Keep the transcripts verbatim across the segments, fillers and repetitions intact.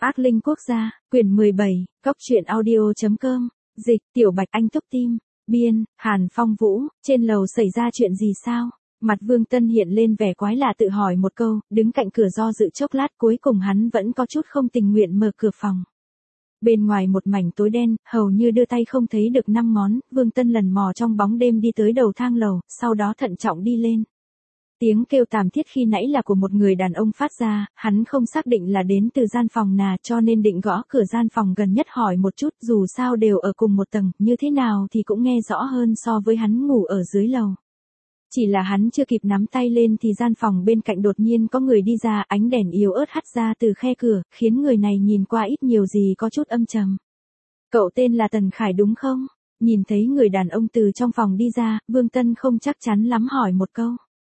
Ác Linh Quốc gia, quyển mười bảy, Cốc truyện audio.com, dịch, Tiểu Bạch Anh túc tim, biên, Hàn Phong Vũ, trên lầu xảy ra chuyện gì sao? Mặt Vương Tân hiện lên vẻ quái lạ tự hỏi một câu, đứng cạnh cửa do dự chốc lát cuối cùng hắn vẫn có chút không tình nguyện mở cửa phòng. Bên ngoài một mảnh tối đen, hầu như đưa tay không thấy được năm ngón, Vương Tân lần mò trong bóng đêm đi tới đầu thang lầu, sau đó thận trọng đi lên. Tiếng kêu thảm thiết khi nãy là của một người đàn ông phát ra, hắn không xác định là đến từ gian phòng nào cho nên định gõ cửa gian phòng gần nhất hỏi một chút, dù sao đều ở cùng một tầng, như thế nào thì cũng nghe rõ hơn so với hắn ngủ ở dưới lầu. Chỉ là hắn chưa kịp nắm tay lên thì gian phòng bên cạnh đột nhiên có người đi ra, ánh đèn yếu ớt hắt ra từ khe cửa, khiến người này nhìn qua ít nhiều gì có chút âm trầm. Cậu tên là Tần Khải đúng không? Nhìn thấy người đàn ông từ trong phòng đi ra, Vương Tân không chắc chắn lắm hỏi một câu.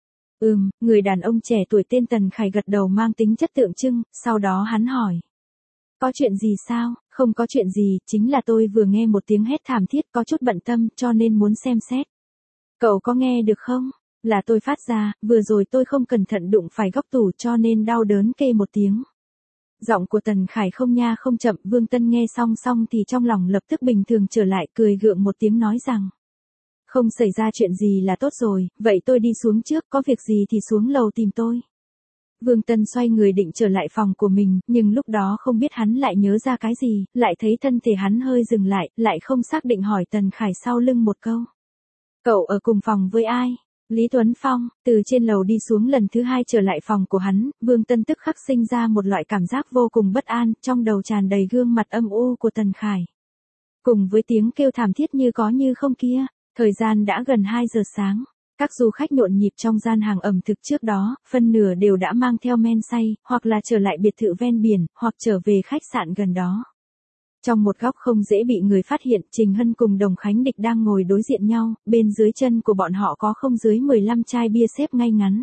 Ừm, người đàn ông trẻ tuổi tên Tần Khải gật đầu mang tính chất tượng trưng, sau đó hắn hỏi. Có chuyện gì sao? Không có chuyện gì, chính là tôi vừa nghe một tiếng hét thảm thiết có chút bận tâm cho nên muốn xem xét. Cậu có nghe được không? Là tôi phát ra, vừa rồi tôi không cẩn thận đụng phải góc tủ cho nên đau đớn kêu một tiếng. Giọng của Tần Khải không nha không chậm, Vương Tân nghe xong xong thì trong lòng lập tức bình thường trở lại, cười gượng một tiếng nói rằng. Không xảy ra chuyện gì là tốt rồi, vậy tôi đi xuống trước, có việc gì thì xuống lầu tìm tôi. Vương Tân xoay người định trở lại phòng của mình, nhưng lúc đó không biết hắn lại nhớ ra cái gì, lại thấy thân thể hắn hơi dừng lại, lại không xác định hỏi Tần Khải sau lưng một câu. Cậu ở cùng phòng với ai? Lý Tuấn Phong, từ trên lầu đi xuống lần thứ hai trở lại phòng của hắn, Vương Tân tức khắc sinh ra một loại cảm giác vô cùng bất an, trong đầu tràn đầy gương mặt âm u của Tần Khải. Cùng với tiếng kêu thảm thiết như có như không kia, thời gian đã gần hai giờ sáng. Các du khách nhộn nhịp trong gian hàng ẩm thực trước đó, phân nửa đều đã mang theo men say, hoặc là trở lại biệt thự ven biển, hoặc trở về khách sạn gần đó. Trong một góc không dễ bị người phát hiện, Trình Hân cùng Đồng Khánh Địch đang ngồi đối diện nhau, bên dưới chân của bọn họ có không dưới mười lăm chai bia xếp ngay ngắn.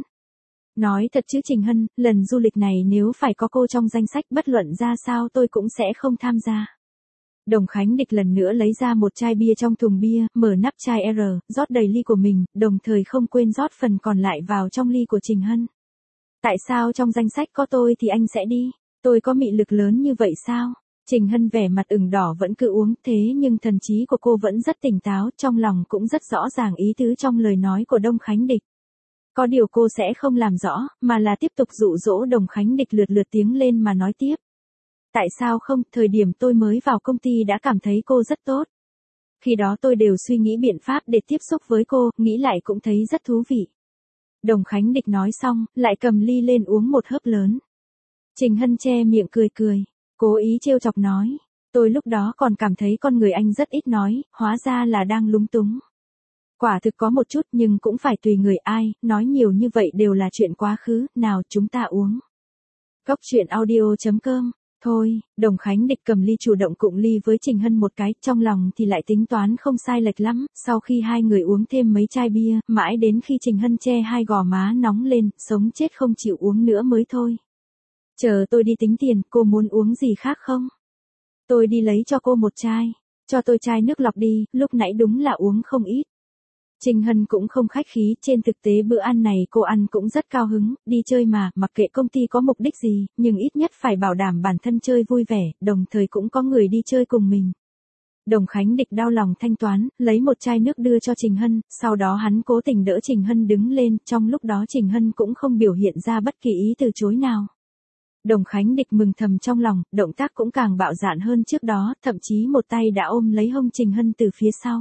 Nói thật chứ Trình Hân, lần du lịch này nếu phải có cô trong danh sách bất luận ra sao tôi cũng sẽ không tham gia. Đồng Khánh Địch lần nữa lấy ra một chai bia trong thùng bia, mở nắp chai R, rót đầy ly của mình, đồng thời không quên rót phần còn lại vào trong ly của Trình Hân. Tại sao trong danh sách có tôi thì anh sẽ đi? Tôi có mị lực lớn như vậy sao? Trình Hân vẻ mặt ửng đỏ vẫn cứ uống, thế nhưng thần trí của cô vẫn rất tỉnh táo, trong lòng cũng rất rõ ràng ý tứ trong lời nói của Đông Khánh Địch. Có điều cô sẽ không làm rõ, mà là tiếp tục dụ dỗ Đồng Khánh Địch lượt lượt tiếng lên mà nói tiếp. Tại sao không, thời điểm tôi mới vào công ty đã cảm thấy cô rất tốt. Khi đó tôi đều suy nghĩ biện pháp để tiếp xúc với cô, nghĩ lại cũng thấy rất thú vị. Đồng Khánh Địch nói xong, lại cầm ly lên uống một hớp lớn. Trình Hân che miệng cười cười, cố ý trêu chọc nói. Tôi lúc đó còn cảm thấy con người anh rất ít nói, hóa ra là đang lúng túng. Quả thực có một chút nhưng cũng phải tùy người ai, nói nhiều như vậy đều là chuyện quá khứ, nào chúng ta uống. Cốc truyện audio.com. Thôi, Đồng Khánh Địch cầm ly chủ động cụng ly với Trình Hân một cái, trong lòng thì lại tính toán không sai lệch lắm, sau khi hai người uống thêm mấy chai bia, mãi đến khi Trình Hân che hai gò má nóng lên, sống chết không chịu uống nữa mới thôi. Chờ tôi đi tính tiền, cô muốn uống gì khác không? Tôi đi lấy cho cô một chai, cho tôi chai nước lọc đi, lúc nãy đúng là uống không ít. Trình Hân cũng không khách khí, trên thực tế bữa ăn này cô ăn cũng rất cao hứng, đi chơi mà, mặc kệ công ty có mục đích gì, nhưng ít nhất phải bảo đảm bản thân chơi vui vẻ, đồng thời cũng có người đi chơi cùng mình. Đồng Khánh Địch đau lòng thanh toán, lấy một chai nước đưa cho Trình Hân, sau đó hắn cố tình đỡ Trình Hân đứng lên, trong lúc đó Trình Hân cũng không biểu hiện ra bất kỳ ý từ chối nào. Đồng Khánh Địch mừng thầm trong lòng, động tác cũng càng bạo dạn hơn trước đó, thậm chí một tay đã ôm lấy hông Trình Hân từ phía sau.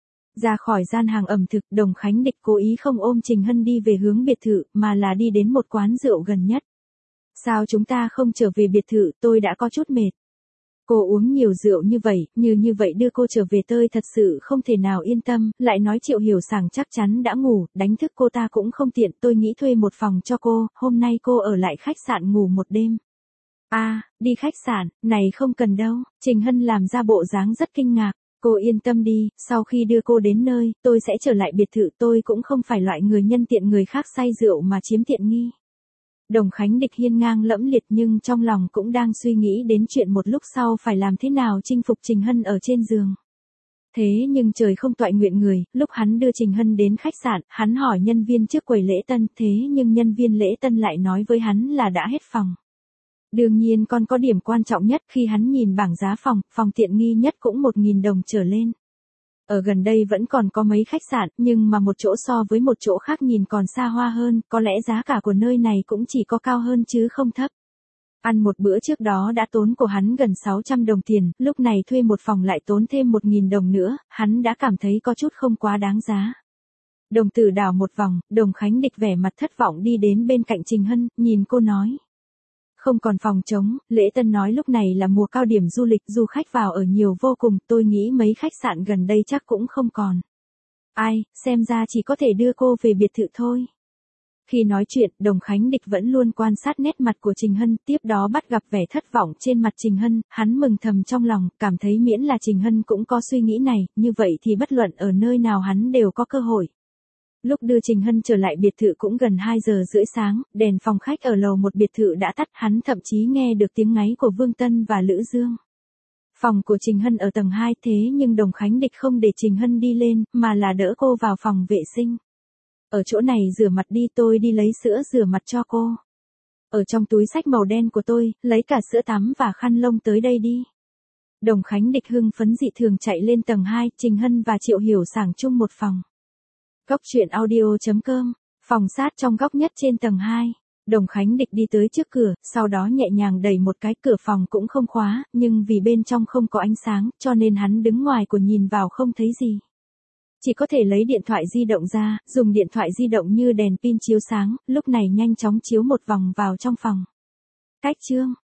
Ra khỏi gian hàng ẩm thực, Đồng Khánh Địch cố ý không ôm Trình Hân đi về hướng biệt thự, mà là đi đến một quán rượu gần nhất. Sao chúng ta không trở về biệt thự, tôi đã có chút mệt. Cô uống nhiều rượu như vậy, như như vậy đưa cô trở về tôi thật sự không thể nào yên tâm, lại nói Triệu Hiểu Sảng chắc chắn đã ngủ, đánh thức cô ta cũng không tiện, tôi nghĩ thuê một phòng cho cô, hôm nay cô ở lại khách sạn ngủ một đêm. À, đi khách sạn, này không cần đâu, Trình Hân làm ra bộ dáng rất kinh ngạc. Cô yên tâm đi, sau khi đưa cô đến nơi, tôi sẽ trở lại biệt thự, tôi cũng không phải loại người nhân tiện người khác say rượu mà chiếm tiện nghi. Đồng Khánh Địch hiên ngang lẫm liệt nhưng trong lòng cũng đang suy nghĩ đến chuyện một lúc sau phải làm thế nào chinh phục Trình Hân ở trên giường. Thế nhưng trời không toại nguyện người, lúc hắn đưa Trình Hân đến khách sạn, hắn hỏi nhân viên trước quầy lễ tân, thế nhưng nhân viên lễ tân lại nói với hắn là đã hết phòng. Đương nhiên còn có điểm quan trọng nhất khi hắn nhìn bảng giá phòng, phòng tiện nghi nhất cũng một nghìn đồng trở lên. Ở gần đây vẫn còn có mấy khách sạn, nhưng mà một chỗ so với một chỗ khác nhìn còn xa hoa hơn, có lẽ giá cả của nơi này cũng chỉ có cao hơn chứ không thấp. Ăn một bữa trước đó đã tốn của hắn gần sáu trăm đồng tiền, lúc này thuê một phòng lại tốn thêm một nghìn đồng nữa, hắn đã cảm thấy có chút không quá đáng giá. Đồng tử đảo một vòng, Đồng Khánh Địch vẻ mặt thất vọng đi đến bên cạnh Trình Hân, nhìn cô nói. Không còn phòng trống, Lễ Tân nói lúc này là mùa cao điểm du lịch, du khách vào ở nhiều vô cùng, tôi nghĩ mấy khách sạn gần đây chắc cũng không còn. Ai, xem ra chỉ có thể đưa cô về biệt thự thôi. Khi nói chuyện, Đồng Khánh Địch vẫn luôn quan sát nét mặt của Trình Hân, tiếp đó bắt gặp vẻ thất vọng trên mặt Trình Hân, hắn mừng thầm trong lòng, cảm thấy miễn là Trình Hân cũng có suy nghĩ này, như vậy thì bất luận ở nơi nào hắn đều có cơ hội. Lúc đưa Trình Hân trở lại biệt thự cũng gần hai giờ rưỡi sáng, đèn phòng khách ở lầu một biệt thự đã tắt, hắn thậm chí nghe được tiếng ngáy của Vương Tân và Lữ Dương. Phòng của Trình Hân ở tầng hai, thế nhưng Đồng Khánh Địch không để Trình Hân đi lên, mà là đỡ cô vào phòng vệ sinh. Ở chỗ này rửa mặt đi, tôi đi lấy sữa rửa mặt cho cô. Ở trong túi xách màu đen của tôi, lấy cả sữa tắm và khăn lông tới đây đi. Đồng Khánh Địch hưng phấn dị thường chạy lên tầng hai, Trình Hân và Triệu Hiểu Sảng chung một phòng. Góc truyện audio chấm com, phòng sát trong góc nhất trên tầng hai. Đồng Khánh Địch đi tới trước cửa, sau đó nhẹ nhàng đẩy một cái, cửa phòng cũng không khóa, nhưng vì bên trong không có ánh sáng, cho nên hắn đứng ngoài của nhìn vào không thấy gì. Chỉ có thể lấy điện thoại di động ra, dùng điện thoại di động như đèn pin chiếu sáng, lúc này nhanh chóng chiếu một vòng vào trong phòng. Cách chương